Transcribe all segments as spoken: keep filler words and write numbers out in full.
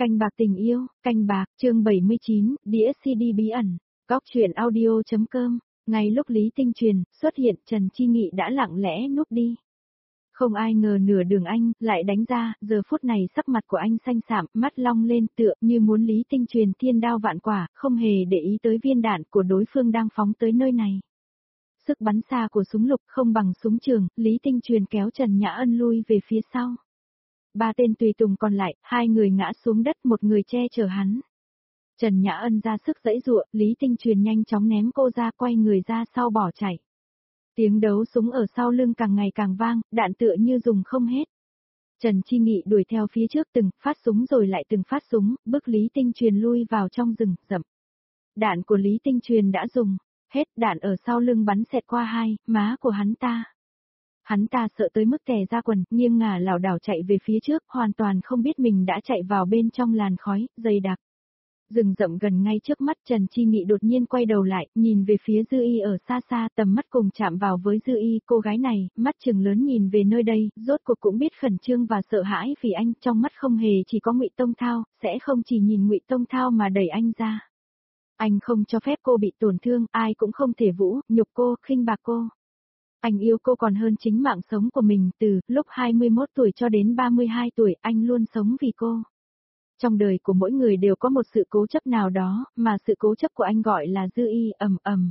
Canh bạc tình yêu, canh bạc, chương bảy mươi chín, đĩa xê đê bí ẩn, góc truyện audio.com, ngay lúc Lý Tinh Truyền xuất hiện Trần Chi Nghị đã lặng lẽ núp đi. Không ai ngờ nửa đường anh lại đánh ra, giờ phút này sắc mặt của anh xanh xạm, mắt long lên tựa như muốn Lý Tinh Truyền thiên đao vạn quả, không hề để ý tới viên đạn của đối phương đang phóng tới nơi này. Sức bắn xa của súng lục không bằng súng trường, Lý Tinh Truyền kéo Trần Nhã Ân lui về phía sau. Ba tên tùy tùng còn lại, hai người ngã xuống đất, một người che chở hắn. Trần Nhã Ân ra sức giãy giụa, Lý Tinh Truyền nhanh chóng ném cô ra, quay người ra sau bỏ chạy. Tiếng đấu súng ở sau lưng càng ngày càng vang, đạn tựa như dùng không hết. Trần Chi Nghị đuổi theo phía trước từng phát súng rồi lại từng phát súng, bức Lý Tinh Truyền lui vào trong rừng rậm. Đạn của Lý Tinh Truyền đã dùng hết, đạn ở sau lưng bắn xẹt qua hai má của hắn ta. Hắn ta sợ tới mức tè ra quần, nghiêng ngả lảo đảo chạy về phía trước, hoàn toàn không biết mình đã chạy vào bên trong làn khói dày đặc. Rừng rậm gần ngay trước mắt, Trần Chi Nghị đột nhiên quay đầu lại, nhìn về phía Dư Y ở xa xa, tầm mắt cùng chạm vào với Dư Y, cô gái này, mắt trừng lớn nhìn về nơi đây, rốt cuộc cũng biết khẩn trương và sợ hãi vì anh, trong mắt không hề chỉ có Ngụy Tông Thao, sẽ không chỉ nhìn Ngụy Tông Thao mà đẩy anh ra. Anh không cho phép cô bị tổn thương, ai cũng không thể vũ, nhục cô, khinh bạc cô. Anh yêu cô còn hơn chính mạng sống của mình, từ lúc hai mươi mốt tuổi cho đến ba mươi hai tuổi, anh luôn sống vì cô. Trong đời của mỗi người đều có một sự cố chấp nào đó, mà sự cố chấp của anh gọi là Dư Y, ầm ầm.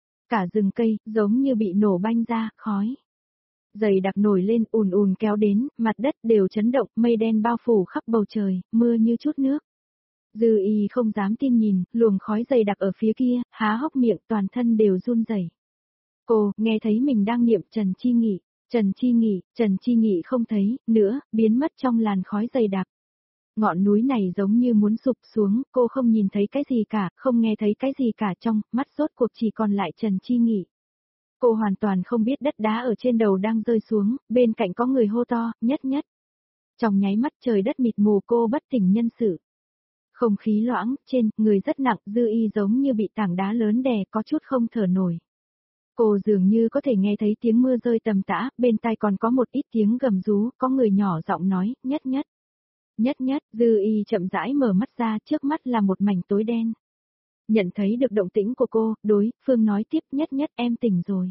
Cả rừng cây, giống như bị nổ banh ra, khói dày đặc nổi lên, ùn ùn kéo đến, mặt đất đều chấn động, mây đen bao phủ khắp bầu trời, mưa như chút nước. Dư Y không dám tin nhìn, luồng khói dày đặc ở phía kia, há hốc miệng, toàn thân đều run rẩy. Cô, nghe thấy mình đang niệm Trần Chi Nghị, Trần Chi Nghị, Trần Chi Nghị không thấy, nữa, biến mất trong làn khói dày đặc. Ngọn núi này giống như muốn sụp xuống, cô không nhìn thấy cái gì cả, không nghe thấy cái gì cả, trong mắt rốt cuộc chỉ còn lại Trần Chi Nghị. Cô hoàn toàn không biết đất đá ở trên đầu đang rơi xuống, bên cạnh có người hô to, nhất nhất. Trong nháy mắt trời đất mịt mù, cô bất tỉnh nhân sự. Không khí loãng, trên, người rất nặng, Dư Y giống như bị tảng đá lớn đè, có chút không thở nổi. Cô dường như có thể nghe thấy tiếng mưa rơi tầm tã, bên tai còn có một ít tiếng gầm rú, có người nhỏ giọng nói, nhất nhất. Nhất nhất, Dư Y chậm rãi mở mắt ra, trước mắt là một mảnh tối đen. Nhận thấy được động tĩnh của cô, đối phương nói tiếp, nhất nhất em tỉnh rồi.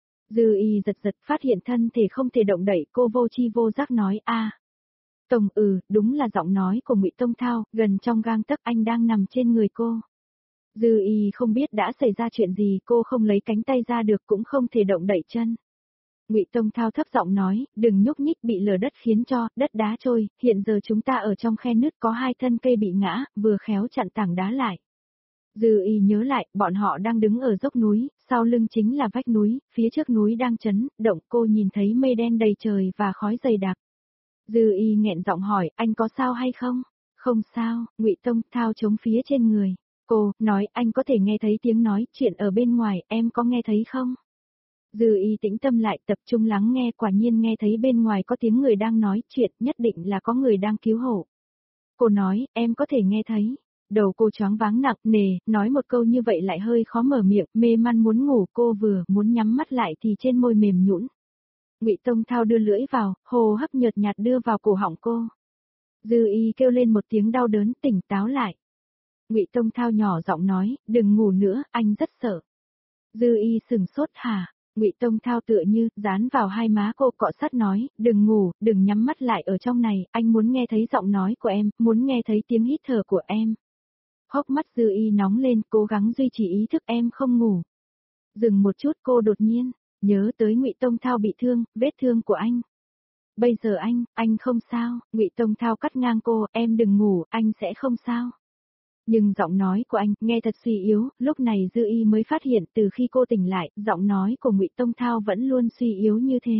Dư Y giật giật phát hiện thân thể không thể động đậy, cô vô chi vô giác nói a. À. Tổng ừ, đúng là giọng nói của Ngụy Tông Thao, gần trong gang tấc, anh đang nằm trên người cô. Dư Y không biết đã xảy ra chuyện gì, cô không lấy cánh tay ra được cũng không thể động đậy chân. Ngụy Tông Thao thấp giọng nói, đừng nhúc nhích, bị lở đất khiến cho đất đá trôi, hiện giờ chúng ta ở trong khe nứt, có hai thân cây bị ngã, vừa khéo chặn tảng đá lại. Dư Y nhớ lại, bọn họ đang đứng ở dốc núi, sau lưng chính là vách núi, phía trước núi đang chấn động, cô nhìn thấy mây đen đầy trời và khói dày đặc. Dư Y nghẹn giọng hỏi, anh có sao hay không? Không sao, Ngụy Tông Thao chống phía trên người. Cô nói, anh có thể nghe thấy tiếng nói chuyện ở bên ngoài, em có nghe thấy không? Dư Y tĩnh tâm lại, tập trung lắng nghe, quả nhiên nghe thấy bên ngoài có tiếng người đang nói chuyện, nhất định là có người đang cứu hộ. Cô nói, em có thể nghe thấy. Đầu cô choáng váng nặng nề, nói một câu như vậy lại hơi khó mở miệng, mê man muốn ngủ, cô vừa muốn nhắm mắt lại thì trên môi mềm nhũn. Ngụy Tông Thao đưa lưỡi vào, hô hấp nhợt nhạt đưa vào cổ họng cô. Dư Y kêu lên một tiếng đau đớn, tỉnh táo lại. Ngụy Tông Thao nhỏ giọng nói, đừng ngủ nữa, anh rất sợ. Dư Y sừng sốt hả? Ngụy Tông Thao tựa như dán vào hai má cô, cọ sát nói, đừng ngủ, đừng nhắm mắt lại ở trong này, anh muốn nghe thấy giọng nói của em, muốn nghe thấy tiếng hít thở của em. Hốc mắt Dư Y nóng lên, cố gắng duy trì ý thức, em không ngủ. Dừng một chút, cô đột nhiên nhớ tới Ngụy Tông Thao bị thương, vết thương của anh. Bây giờ anh, anh không sao. Ngụy Tông Thao cắt ngang cô, em đừng ngủ, anh sẽ không sao. Nhưng giọng nói của anh nghe thật suy yếu, lúc này Dư Y mới phát hiện từ khi cô tỉnh lại, giọng nói của Ngụy Tông Thao vẫn luôn suy yếu như thế.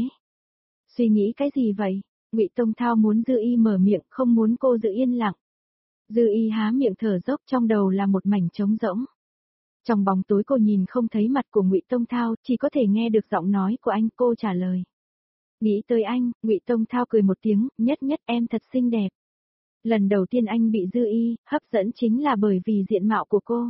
Suy nghĩ cái gì vậy? Ngụy Tông Thao muốn Dư Y mở miệng, không muốn cô giữ yên lặng. Dư Y há miệng thở dốc, trong đầu là một mảnh trống rỗng. Trong bóng tối cô nhìn không thấy mặt của Ngụy Tông Thao, chỉ có thể nghe được giọng nói của anh, cô trả lời. Nghĩ tới anh, Ngụy Tông Thao cười một tiếng, nhất nhất em thật xinh đẹp. Lần đầu tiên anh bị Dư Y hấp dẫn chính là bởi vì diện mạo của cô.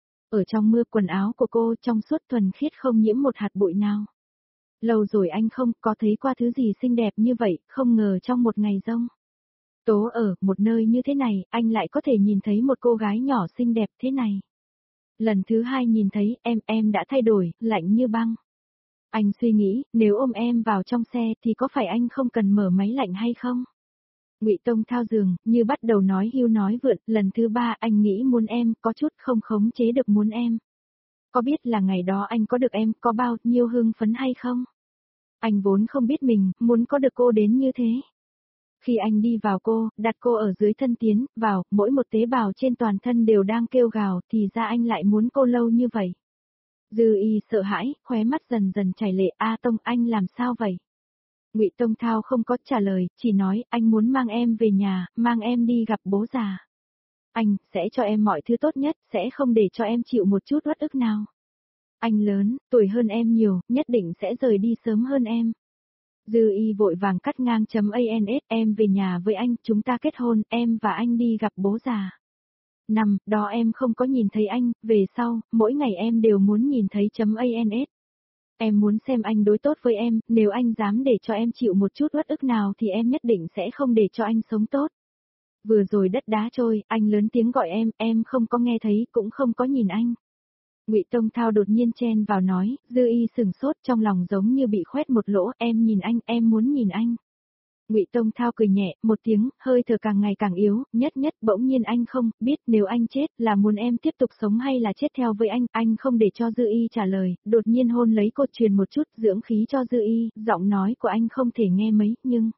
Ở trong mưa, quần áo của cô trong suốt thuần khiết không nhiễm một hạt bụi nào. Lâu rồi anh không có thấy qua thứ gì xinh đẹp như vậy, không ngờ trong một ngày giông Tố ở một nơi như thế này, anh lại có thể nhìn thấy một cô gái nhỏ xinh đẹp thế này. Lần thứ hai nhìn thấy em, em đã thay đổi, lạnh như băng. Anh suy nghĩ, nếu ôm em vào trong xe thì có phải anh không cần mở máy lạnh hay không? Ngụy Tông Thao giường, như bắt đầu nói hưu nói vượn, lần thứ ba anh nghĩ muốn em, có chút không khống chế được muốn em. Có biết là ngày đó anh có được em, có bao nhiêu hưng phấn hay không? Anh vốn không biết mình, muốn có được cô đến như thế. Khi anh đi vào cô, đặt cô ở dưới thân tiến, vào, mỗi một tế bào trên toàn thân đều đang kêu gào, thì ra anh lại muốn cô lâu như vậy. Dư Y sợ hãi, khóe mắt dần dần chảy lệ, A Tông anh làm sao vậy? Ngụy Tông Thao không có trả lời, chỉ nói anh muốn mang em về nhà, mang em đi gặp bố già. Anh sẽ cho em mọi thứ tốt nhất, sẽ không để cho em chịu một chút uất ức nào. Anh lớn, tuổi hơn em nhiều, nhất định sẽ rời đi sớm hơn em. Dư Y vội vàng cắt ngang chấm ans, em về nhà với anh, chúng ta kết hôn, em và anh đi gặp bố già. Năm, đó em không có nhìn thấy anh, về sau, mỗi ngày em đều muốn nhìn thấy chấm ans. Em muốn xem anh đối tốt với em, nếu anh dám để cho em chịu một chút uất ức nào thì em nhất định sẽ không để cho anh sống tốt. Vừa rồi đất đá trôi, anh lớn tiếng gọi em, em không có nghe thấy, cũng không có nhìn anh. Ngụy Tông Thao đột nhiên chen vào nói, Dư Y sừng sốt trong lòng giống như bị khoét một lỗ, em nhìn anh, em muốn nhìn anh. Ngụy Tông Thao cười nhẹ, một tiếng, hơi thở càng ngày càng yếu, nhất nhất bỗng nhiên anh không biết nếu anh chết là muốn em tiếp tục sống hay là chết theo với anh, anh không để cho Dư Y trả lời, đột nhiên hôn lấy cô truyền một chút dưỡng khí cho Dư Y, giọng nói của anh không thể nghe mấy, nhưng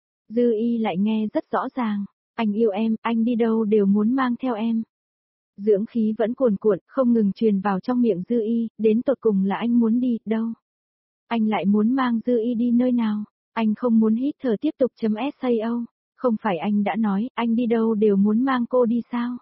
Dư Y lại nghe rất rõ ràng, anh yêu em, anh đi đâu đều muốn mang theo em. Dưỡng khí vẫn cuồn cuộn, không ngừng truyền vào trong miệng Dư Y, đến tột cùng là anh muốn đi, đâu? Anh lại muốn mang Dư Y đi nơi nào? Anh không muốn hít thở tiếp tục chấm sao? Không phải anh đã nói, anh đi đâu đều muốn mang cô đi sao?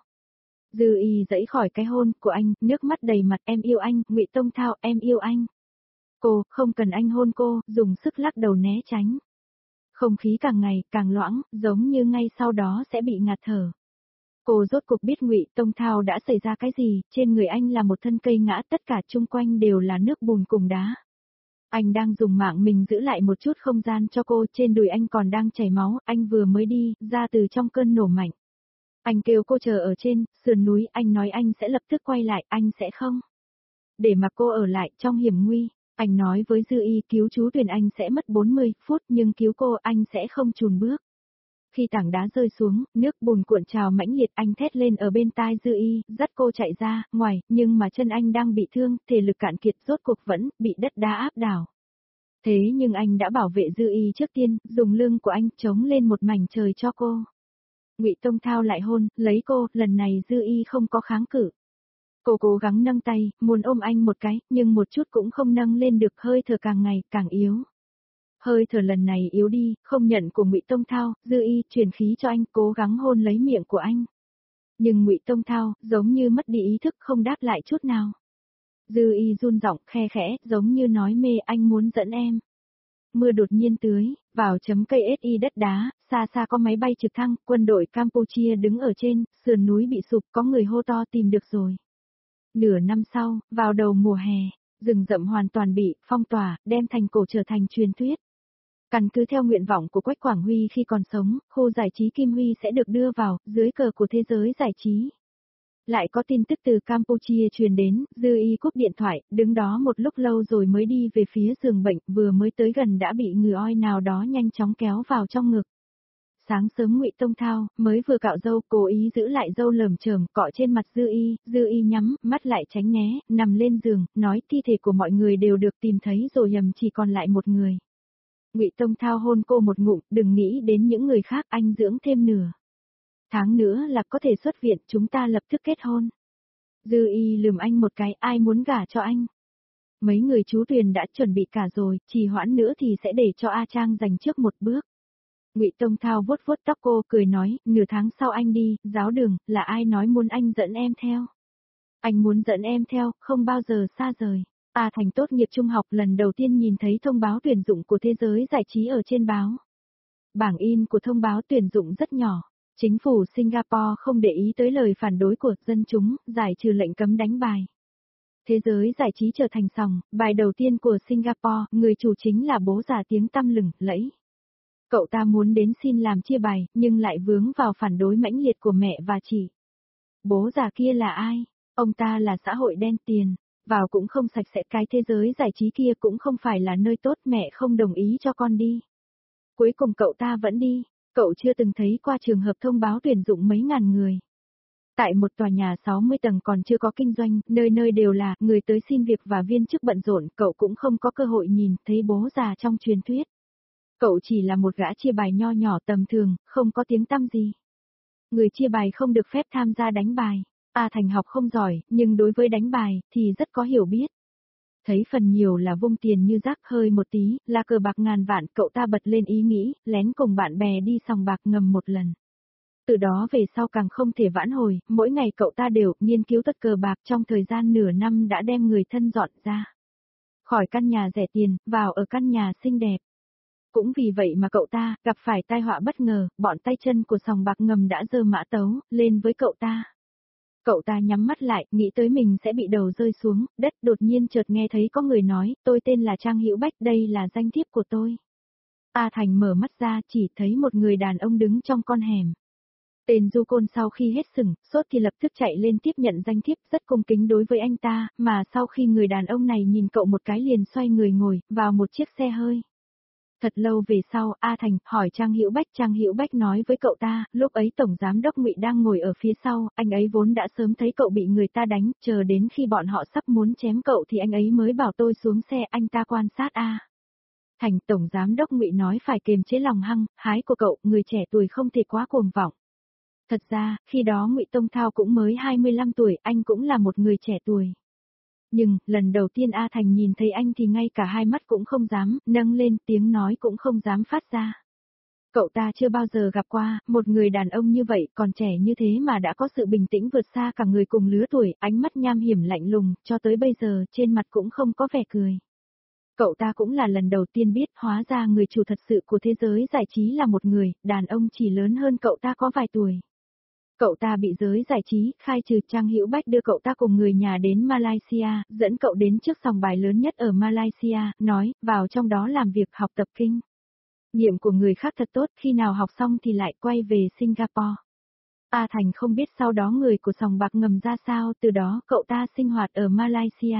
Dư Y dãy khỏi cái hôn của anh, nước mắt đầy mặt, em yêu anh, Ngụy Tông Thao, em yêu anh. Cô, không cần anh hôn cô, dùng sức lắc đầu né tránh. Không khí càng ngày càng loãng, giống như ngay sau đó sẽ bị ngạt thở. Cô rốt cuộc biết Ngụy Tông Thao đã xảy ra cái gì, trên người anh là một thân cây ngã, tất cả chung quanh đều là nước bùn cùng đá. Anh đang dùng mạng mình giữ lại một chút không gian cho cô, trên đùi anh còn đang chảy máu, anh vừa mới đi, ra từ trong cơn nổ mạnh. Anh kêu cô chờ ở trên, sườn núi, anh nói anh sẽ lập tức quay lại, anh sẽ không để mà cô ở lại trong hiểm nguy. Anh nói với Dư Y cứu chú Tuyền anh sẽ mất bốn mươi phút nhưng cứu cô anh sẽ không chùn bước. Khi tảng đá rơi xuống, nước bùn cuộn trào mãnh liệt, anh thét lên ở bên tai Dư Y, dắt cô chạy ra, ngoài, nhưng mà chân anh đang bị thương, thể lực cạn kiệt rốt cuộc vẫn bị đất đá áp đảo. Thế nhưng anh đã bảo vệ Dư Y trước tiên, dùng lưng của anh chống lên một mảnh trời cho cô. Ngụy Tông Thao lại hôn, lấy cô, lần này Dư Y không có kháng cự. Cô cố gắng nâng tay, muốn ôm anh một cái, nhưng một chút cũng không nâng lên được, hơi thở càng ngày càng yếu. Hơi thở lần này yếu đi, không nhận của Ngụy Tông Thao, Dư Y truyền khí cho anh, cố gắng hôn lấy miệng của anh. Nhưng Ngụy Tông Thao, giống như mất đi ý thức không đáp lại chút nào. Dư Y run giọng khe khẽ, giống như nói mê, anh muốn dẫn em. Mưa đột nhiên tưới, vào chấm cây ét i đất đá, xa xa có máy bay trực thăng, quân đội Campuchia đứng ở trên, sườn núi bị sụp, có người hô to tìm được rồi. Nửa năm sau, vào đầu mùa hè, rừng rậm hoàn toàn bị phong tỏa, đem thành cổ trở thành truyền thuyết. Căn cứ theo nguyện vọng của Quách Quảng Huy khi còn sống, khu giải trí Kim Huy sẽ được đưa vào, dưới cờ của thế giới giải trí. Lại có tin tức từ Campuchia truyền đến, Dư Y cúp điện thoại, đứng đó một lúc lâu rồi mới đi về phía giường bệnh, vừa mới tới gần đã bị người oi nào đó nhanh chóng kéo vào trong ngực. Sáng sớm Ngụy Tông Thao mới vừa cạo râu, cố ý giữ lại râu lởm chởm cọ trên mặt Dư Y, Dư Y nhắm mắt lại tránh né, nằm lên giường, nói thi thể của mọi người đều được tìm thấy rồi, nhầm chỉ còn lại một người. Ngụy Tông Thao hôn cô một ngụm, đừng nghĩ đến những người khác, anh dưỡng thêm nửa tháng nữa là có thể xuất viện, chúng ta lập tức kết hôn. Dư Y lườm anh một cái, ai muốn gả cho anh? Mấy người chú Tuyền đã chuẩn bị cả rồi, trì hoãn nữa thì sẽ để cho A Trang giành trước một bước. Ngụy Tông Thao vuốt vuốt tóc cô, cười nói, nửa tháng sau anh đi, giáo đường, là ai nói muốn anh dẫn em theo? Anh muốn dẫn em theo, không bao giờ xa rời. A Thành tốt nghiệp trung học lần đầu tiên nhìn thấy thông báo tuyển dụng của thế giới giải trí ở trên báo. Bảng in của thông báo tuyển dụng rất nhỏ. Chính phủ Singapore không để ý tới lời phản đối của dân chúng, giải trừ lệnh cấm đánh bài. Thế giới giải trí trở thành sòng, bài đầu tiên của Singapore, người chủ chính là bố già tiếng tăm lừng lẫy. Cậu ta muốn đến xin làm chia bài, nhưng lại vướng vào phản đối mãnh liệt của mẹ và chị. Bố già kia là ai? Ông ta là xã hội đen tiền, vào cũng không sạch sẽ, cái thế giới giải trí kia cũng không phải là nơi tốt, mẹ không đồng ý cho con đi. Cuối cùng cậu ta vẫn đi, cậu chưa từng thấy qua trường hợp thông báo tuyển dụng mấy ngàn người. Tại một tòa nhà sáu mươi tầng còn chưa có kinh doanh, nơi nơi đều là người tới xin việc và viên chức bận rộn, cậu cũng không có cơ hội nhìn thấy bố già trong truyền thuyết. Cậu chỉ là một gã chia bài nho nhỏ tầm thường, không có tiếng tăm gì. Người chia bài không được phép tham gia đánh bài. A Thành học không giỏi, nhưng đối với đánh bài, thì rất có hiểu biết. Thấy phần nhiều là vung tiền như rác, hơi một tí, là cờ bạc ngàn vạn, cậu ta bật lên ý nghĩ, lén cùng bạn bè đi sòng bạc ngầm một lần. Từ đó về sau càng không thể vãn hồi, mỗi ngày cậu ta đều nghiên cứu tất cờ bạc, trong thời gian nửa năm đã đem người thân dọn ra khỏi căn nhà rẻ tiền, vào ở căn nhà xinh đẹp. Cũng vì vậy mà cậu ta gặp phải tai họa bất ngờ, bọn tay chân của sòng bạc ngầm đã giơ mã tấu lên với cậu ta. Cậu ta nhắm mắt lại, nghĩ tới mình sẽ bị đầu rơi xuống đất, đột nhiên chợt nghe thấy có người nói, tôi tên là Trang Hữu Bách, đây là danh thiếp của tôi. A Thành mở mắt ra, chỉ thấy một người đàn ông đứng trong con hẻm. Tên du côn sau khi hết sừng, sốt thì lập tức chạy lên tiếp nhận danh thiếp, rất cung kính đối với anh ta, mà sau khi người đàn ông này nhìn cậu một cái liền xoay người ngồi vào một chiếc xe hơi. Thật lâu về sau, A Thành hỏi Trang Hữu Bách, Trang Hữu Bách nói với cậu ta, lúc ấy tổng giám đốc Ngụy đang ngồi ở phía sau, anh ấy vốn đã sớm thấy cậu bị người ta đánh, chờ đến khi bọn họ sắp muốn chém cậu thì anh ấy mới bảo tôi xuống xe, anh ta quan sát A. Thành, tổng giám đốc Ngụy nói phải kiềm chế lòng hăng hái của cậu, người trẻ tuổi không thể quá cuồng vọng. Thật ra, khi đó Ngụy Tông Thao cũng mới hai mươi lăm tuổi, anh cũng là một người trẻ tuổi. Nhưng, lần đầu tiên A Thành nhìn thấy anh thì ngay cả hai mắt cũng không dám nâng lên, tiếng nói cũng không dám phát ra. Cậu ta chưa bao giờ gặp qua một người đàn ông như vậy, còn trẻ như thế mà đã có sự bình tĩnh vượt xa cả người cùng lứa tuổi, ánh mắt nham hiểm lạnh lùng, cho tới bây giờ trên mặt cũng không có vẻ cười. Cậu ta cũng là lần đầu tiên biết, hóa ra người chủ thật sự của thế giới giải trí là một người đàn ông chỉ lớn hơn cậu ta có vài tuổi. Cậu ta bị giới giải trí khai trừ. Trang Hữu Bách đưa cậu ta cùng người nhà đến Malaysia, dẫn cậu đến trước sòng bài lớn nhất ở Malaysia, nói, vào trong đó làm việc học tập kinh nghiệm của người khác thật tốt, khi nào học xong thì lại quay về Singapore. A Thành không biết sau đó người của sòng bạc ngầm ra sao, từ đó cậu ta sinh hoạt ở Malaysia.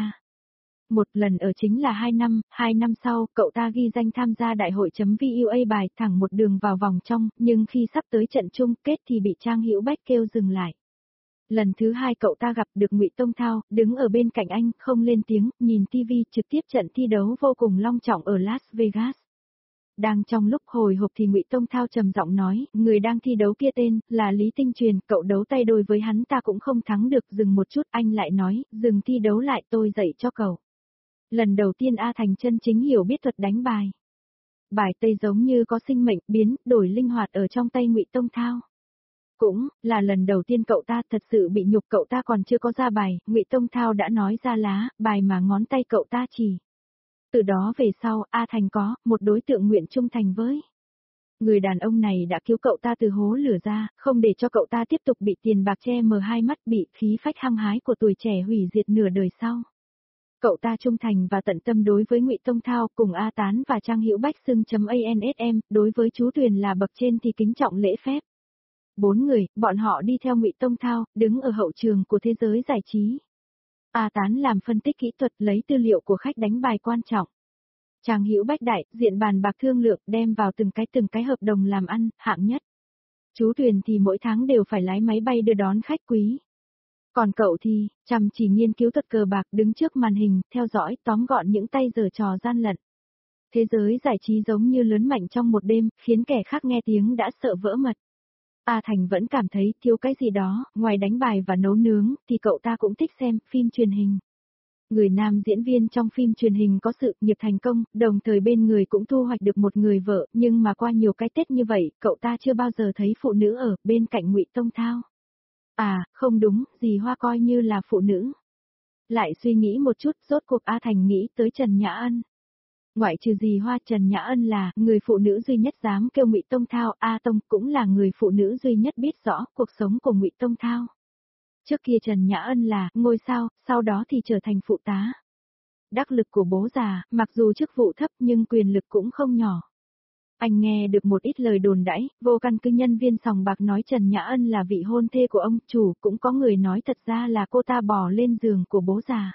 Một lần ở chính là hai năm, hai năm sau, cậu ta ghi danh tham gia đại hội chấm vua bài, thẳng một đường vào vòng trong, nhưng khi sắp tới trận chung kết thì bị Trang Hữu Bách kêu dừng lại. Lần thứ hai cậu ta gặp được Ngụy Tông Thao, đứng ở bên cạnh anh, không lên tiếng, nhìn ti vi trực tiếp trận thi đấu vô cùng long trọng ở Las Vegas. Đang trong lúc hồi hộp thì Ngụy Tông Thao trầm giọng nói, người đang thi đấu kia tên là Lý Tinh Truyền, cậu đấu tay đôi với hắn ta cũng không thắng được, dừng một chút, anh lại nói, dừng thi đấu lại, tôi dạy cho cậu. Lần đầu tiên A Thành chân chính hiểu biết thuật đánh bài. Bài Tây giống như có sinh mệnh, biến đổi linh hoạt ở trong tay Ngụy Tông Thao. Cũng là lần đầu tiên cậu ta thật sự bị nhục, cậu ta còn chưa có ra bài, Ngụy Tông Thao đã nói ra lá bài mà ngón tay cậu ta chỉ. Từ đó về sau, A Thành có một đối tượng nguyện trung thành với. Người đàn ông này đã cứu cậu ta từ hố lửa ra, không để cho cậu ta tiếp tục bị tiền bạc che mờ hai mắt, bị khí phách hăng hái của tuổi trẻ hủy diệt nửa đời sau. Cậu ta trung thành và tận tâm đối với Ngụy Tông Thao, cùng A Tán và Trang Hữu Bách xưng chấm ansm, đối với chú Tuyền là bậc trên thì kính trọng lễ phép. Bốn người, bọn họ đi theo Ngụy Tông Thao, đứng ở hậu trường của thế giới giải trí. A Tán làm phân tích kỹ thuật, lấy tư liệu của khách đánh bài quan trọng. Trang Hữu Bách đại diện bàn bạc thương lượng, đem vào từng cái từng cái hợp đồng làm ăn, hạng nhất. Chú Tuyền thì mỗi tháng đều phải lái máy bay đưa đón khách quý. Còn cậu thì, chăm chỉ nghiên cứu thuật cờ bạc, đứng trước màn hình, theo dõi, tóm gọn những tay giở trò gian lận. Thế giới giải trí giống như lớn mạnh trong một đêm, khiến kẻ khác nghe tiếng đã sợ vỡ mật. A Thành vẫn cảm thấy thiếu cái gì đó, ngoài đánh bài và nấu nướng, thì cậu ta cũng thích xem phim truyền hình. Người nam diễn viên trong phim truyền hình có sự nghiệp thành công, đồng thời bên người cũng thu hoạch được một người vợ, nhưng mà qua nhiều cái Tết như vậy, cậu ta chưa bao giờ thấy phụ nữ ở bên cạnh Ngụy Tông Thao. À, không đúng, dì Hoa coi như là phụ nữ. Lại suy nghĩ một chút, rốt cuộc A Thành nghĩ tới Trần Nhã Ân. Ngoại trừ dì Hoa, Trần Nhã Ân là người phụ nữ duy nhất dám kêu Ngụy Tông Thao, A Tông cũng là người phụ nữ duy nhất biết rõ cuộc sống của Ngụy Tông Thao. Trước kia Trần Nhã Ân là ngôi sao, sau đó thì trở thành phụ tá. Đắc lực của bố già, mặc dù chức vụ thấp nhưng quyền lực cũng không nhỏ. Anh nghe được một ít lời đồn đãi, vô căn cứ nhân viên sòng bạc nói Trần Nhã Ân là vị hôn thê của ông chủ, cũng có người nói thật ra là cô ta bò lên giường của bố già.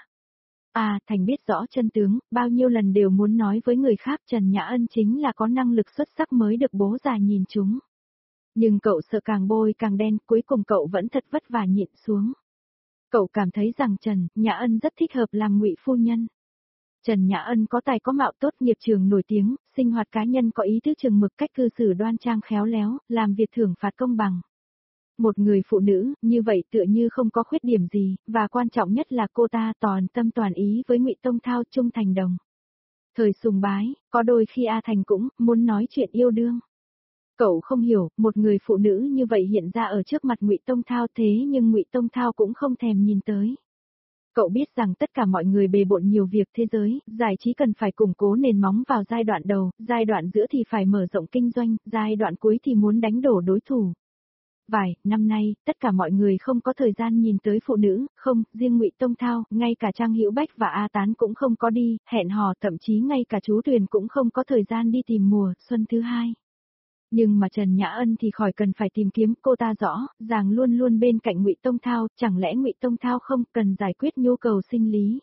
À, Thành biết rõ chân tướng, bao nhiêu lần đều muốn nói với người khác Trần Nhã Ân chính là có năng lực xuất sắc mới được bố già nhìn chúng. Nhưng cậu sợ càng bôi càng đen, cuối cùng cậu vẫn thật vất vả nhịn xuống. Cậu cảm thấy rằng Trần Nhã Ân rất thích hợp làm ngụy phu nhân. Trần Nhã Ân có tài có mạo tốt, nghiệp trường nổi tiếng, sinh hoạt cá nhân có ý thức chừng mực, cách cư xử đoan trang khéo léo, làm việc thưởng phạt công bằng. Một người phụ nữ, như vậy tựa như không có khuyết điểm gì, và quan trọng nhất là cô ta toàn tâm toàn ý với Ngụy Tông Thao, trung thành đồng. Thời sùng bái, có đôi khi A Thành cũng muốn nói chuyện yêu đương. Cậu không hiểu, một người phụ nữ như vậy hiện ra ở trước mặt Ngụy Tông Thao, thế nhưng Ngụy Tông Thao cũng không thèm nhìn tới. Cậu biết rằng tất cả mọi người bề bộn nhiều việc, thế giới, giải trí cần phải củng cố nền móng vào giai đoạn đầu, giai đoạn giữa thì phải mở rộng kinh doanh, giai đoạn cuối thì muốn đánh đổ đối thủ. Vài năm nay, tất cả mọi người không có thời gian nhìn tới phụ nữ, không, riêng Ngụy Tông Thao, ngay cả Trang Hữu Bách và A Tán cũng không có đi, hẹn hò, thậm chí ngay cả chú Tuyền cũng không có thời gian đi tìm mùa xuân thứ hai. Nhưng mà Trần Nhã Ân thì khỏi cần phải tìm kiếm, cô ta rõ ràng luôn luôn bên cạnh Ngụy Tông Thao, chẳng lẽ Ngụy Tông Thao không cần giải quyết nhu cầu sinh lý?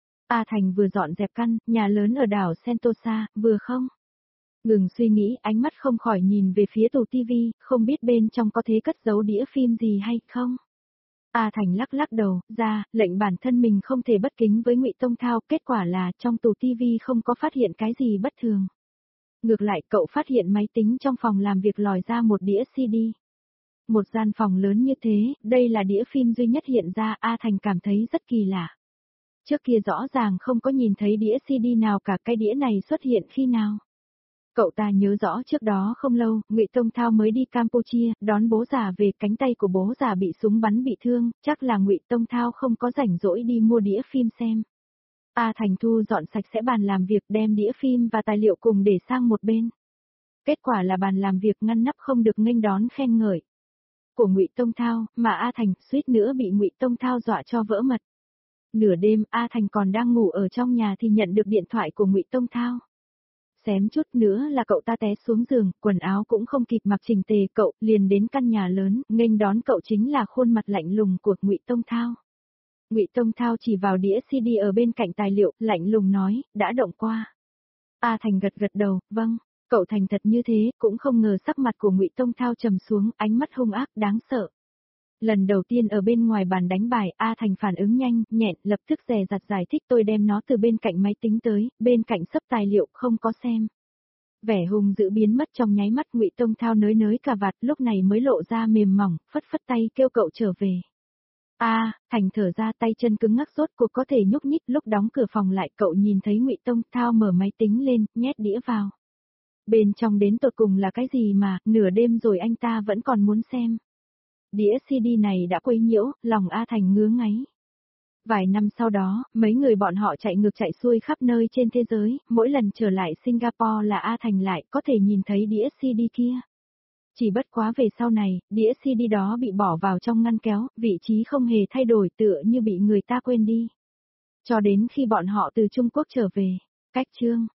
A Thành vừa dọn dẹp căn nhà lớn ở đảo Sentosa, vừa không ngừng suy nghĩ, ánh mắt không khỏi nhìn về phía tủ tivi, không biết bên trong có thế cất giấu đĩa phim gì hay không. A Thành lắc lắc đầu, ra, lệnh bản thân mình không thể bất kính với Ngụy Tông Thao, kết quả là trong tủ tivi không có phát hiện cái gì bất thường. Ngược lại cậu phát hiện máy tính trong phòng làm việc lòi ra một đĩa xê đê. Một gian phòng lớn như thế, đây là đĩa phim duy nhất hiện ra, A Thành cảm thấy rất kỳ lạ. Trước kia rõ ràng không có nhìn thấy đĩa xê đê nào cả, cái đĩa này xuất hiện khi nào? Cậu ta nhớ rõ trước đó không lâu, Ngụy Tông Thao mới đi Campuchia, đón bố già về, cánh tay của bố già bị súng bắn bị thương, chắc là Ngụy Tông Thao không có rảnh rỗi đi mua đĩa phim xem. A Thành thu dọn sạch sẽ bàn làm việc, đem đĩa phim và tài liệu cùng để sang một bên. Kết quả là bàn làm việc ngăn nắp không được nghênh đón khen ngợi của Ngụy Tông Thao, mà A Thành suýt nữa bị Ngụy Tông Thao dọa cho vỡ mật. Nửa đêm, A Thành còn đang ngủ ở trong nhà thì nhận được điện thoại của Ngụy Tông Thao. Xém chút nữa là cậu ta té xuống giường, quần áo cũng không kịp mặc chỉnh tề, cậu liền đến căn nhà lớn, nghênh đón cậu chính là khuôn mặt lạnh lùng của Ngụy Tông Thao. Ngụy Tông Thao chỉ vào đĩa xê đê ở bên cạnh tài liệu, lạnh lùng nói, đã động qua. A Thành gật gật đầu, vâng, cậu thành thật như thế, cũng không ngờ sắc mặt của Ngụy Tông Thao trầm xuống, ánh mắt hung ác, đáng sợ. Lần đầu tiên ở bên ngoài bàn đánh bài, A Thành phản ứng nhanh, nhẹn, lập tức dè dặt giải thích, tôi đem nó từ bên cạnh máy tính tới, bên cạnh sấp tài liệu, không có xem. Vẻ hung dữ biến mất trong nháy mắt, Ngụy Tông Thao nới nới cà vạt, lúc này mới lộ ra mềm mỏng, phất phất tay kêu cậu trở về. A, à, Thành thở ra, tay chân cứng ngắc rốt cuộc có thể nhúc nhích, lúc đóng cửa phòng lại cậu nhìn thấy Ngụy Tông Thao mở máy tính lên, nhét đĩa vào. Bên trong đến tột cùng là cái gì mà, nửa đêm rồi anh ta vẫn còn muốn xem. Đĩa xê đê này đã quấy nhiễu, lòng A Thành ngứa ngáy. Vài năm sau đó, mấy người bọn họ chạy ngược chạy xuôi khắp nơi trên thế giới, mỗi lần trở lại Singapore là A Thành lại có thể nhìn thấy đĩa xê đê kia. Chỉ bất quá về sau này, đĩa xê đê đó bị bỏ vào trong ngăn kéo, vị trí không hề thay đổi, tựa như bị người ta quên đi. Cho đến khi bọn họ từ Trung Quốc trở về. Cách chương